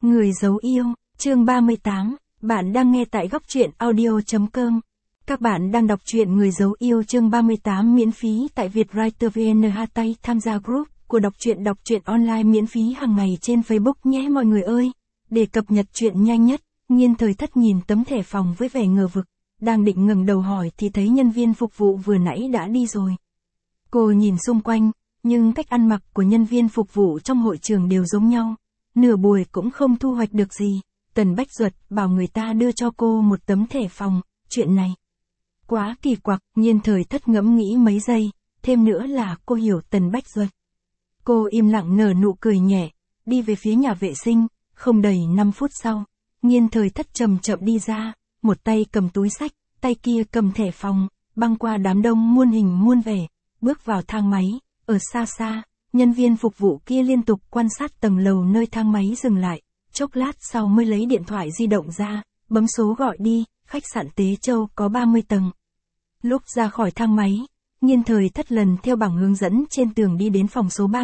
Người giấu yêu, chương 38, bạn đang nghe tại góc truyện audio.com. Các bạn đang đọc truyện Người giấu yêu chương 38 miễn phí tại Vietwriter VN Hatay, tham gia group của đọc truyện online miễn phí hàng ngày trên Facebook nhé mọi người ơi. Để cập nhật truyện nhanh nhất, Nhiên Thời Thất nhìn tấm thẻ phòng với vẻ ngờ vực, đang định ngẩng đầu hỏi thì thấy nhân viên phục vụ vừa nãy đã đi rồi. Cô nhìn xung quanh, nhưng cách ăn mặc của nhân viên phục vụ trong hội trường đều giống nhau. Nửa buổi cũng không thu hoạch được gì. Tần Bách Duật bảo người ta đưa cho cô một tấm thẻ phòng, chuyện này quá kỳ quặc. Nhiên Thời Thất ngẫm nghĩ mấy giây, thêm nữa là cô hiểu Tần Bách Duật. Cô im lặng nở nụ cười nhẹ, đi về phía nhà vệ sinh. Không đầy 5 phút sau, Nhiên Thời Thất chậm chậm đi ra, một tay cầm túi xách, tay kia cầm thẻ phòng, băng qua đám đông muôn hình muôn vẻ, bước vào thang máy. Ở xa xa, nhân viên phục vụ kia liên tục quan sát tầng lầu nơi thang máy dừng lại, chốc lát sau mới lấy điện thoại di động ra, bấm số gọi đi, khách sạn Tế Châu có 30 tầng. Lúc ra khỏi thang máy, Nhiên Thời Thất lần theo bảng hướng dẫn trên tường đi đến phòng số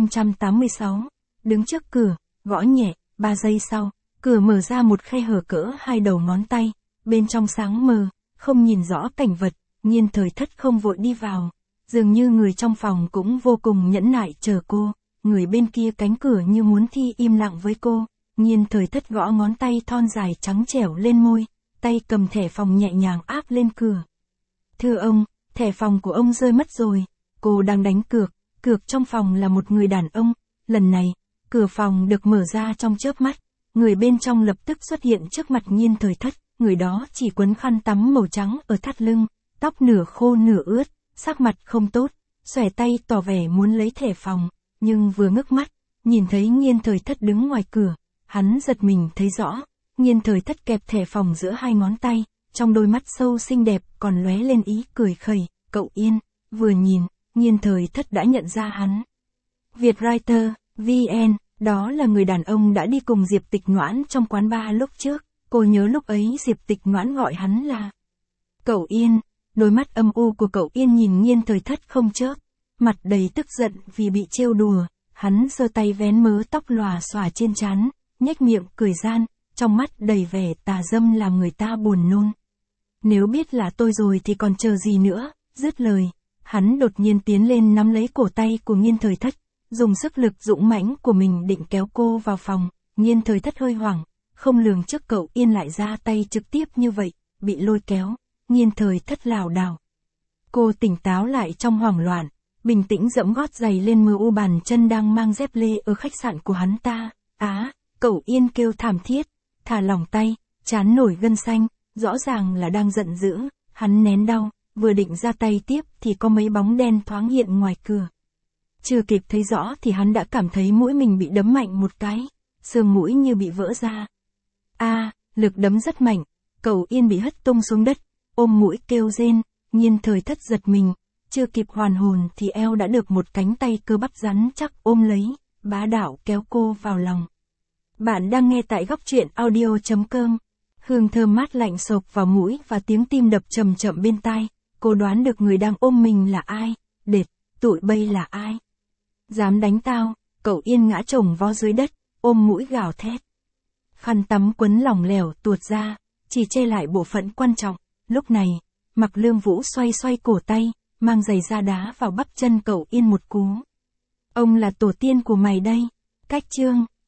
3086, đứng trước cửa, gõ nhẹ, 3 giây sau, cửa mở ra một khe hở cỡ 2 đầu ngón tay, bên trong sáng mờ, không nhìn rõ cảnh vật. Nhiên Thời Thất không vội đi vào. Dường như người trong phòng cũng vô cùng nhẫn nại chờ cô, người bên kia cánh cửa như muốn thi im lặng với cô. Nhiên Thời Thất gõ ngón tay thon dài trắng trẻo lên môi, tay cầm thẻ phòng nhẹ nhàng áp lên cửa. Thưa ông, thẻ phòng của ông rơi mất rồi. Cô đang đánh cược trong phòng là một người đàn ông. Lần này, cửa phòng được mở ra trong chớp mắt, người bên trong lập tức xuất hiện trước mặt Nhiên Thời Thất. Người đó chỉ quấn khăn tắm màu trắng ở thắt lưng, tóc nửa khô nửa ướt, sắc mặt không tốt, xòe tay tỏ vẻ muốn lấy thẻ phòng, nhưng vừa ngước mắt, nhìn thấy Nhiên Thời Thất đứng ngoài cửa, hắn giật mình thấy rõ, Nhiên Thời Thất kẹp thẻ phòng giữa hai ngón tay, trong đôi mắt sâu xinh đẹp còn lóe lên ý cười khẩy. Cậu Yên. Vừa nhìn, Nhiên Thời Thất đã nhận ra hắn. Vietwriter VN, đó là người đàn ông đã đi cùng Diệp Tịch Ngoãn trong quán bar lúc trước. Cô nhớ lúc ấy Diệp Tịch Ngoãn gọi hắn là Cậu Yên. Đôi mắt âm u của Cậu Yên nhìn Nhiên Thời Thất không chớp, mặt đầy tức giận vì bị trêu đùa. Hắn giơ tay vén mớ tóc lòa xòa trên trán, nhếch miệng cười gian, trong mắt đầy vẻ tà dâm làm người ta buồn nôn. Nếu biết là tôi rồi thì còn chờ gì nữa. Dứt lời, hắn đột nhiên tiến lên nắm lấy cổ tay của Nhiên Thời Thất, dùng sức lực dũng mãnh của mình định kéo cô vào phòng. Nhiên Thời Thất hơi hoảng, không lường trước Cậu Yên lại ra tay trực tiếp như vậy, bị lôi kéo. Nhiên Thời Thất lảo đảo. Cô tỉnh táo lại trong hoảng loạn, bình tĩnh dẫm gót giày lên mờ u bàn chân đang mang dép lê ở khách sạn của hắn ta. Cậu Yên kêu thảm thiết, thả lỏng tay, trán nổi gân xanh, rõ ràng là đang giận dữ. Hắn nén đau, vừa định ra tay tiếp thì có mấy bóng đen thoáng hiện ngoài cửa. Chưa kịp thấy rõ thì hắn đã cảm thấy mũi mình bị đấm mạnh một cái, xương mũi như bị vỡ ra. Lực đấm rất mạnh, Cậu Yên bị hất tung xuống đất, ôm mũi kêu rên. Nhiên Thời Thất giật mình, chưa kịp hoàn hồn thì eo đã được một cánh tay cơ bắp rắn chắc ôm lấy, bá đạo kéo cô vào lòng. Bạn đang nghe tại góc truyện audio.com. Hương thơm mát lạnh xộc vào mũi và tiếng tim đập chậm chậm bên tai. Cô đoán được người đang ôm mình là ai. Đệt, tụi bay là ai? Dám đánh tao? Cậu Yên ngã chồng vó dưới đất, ôm mũi gào thét. Khăn tắm quấn lỏng lẻo tuột ra, chỉ che lại bộ phận quan trọng. Lúc này, Mạc Lương Vũ xoay cổ tay, mang giày da đá vào bắp chân Cậu Yên một cú. Ông là tổ tiên của mày đây. Cách chương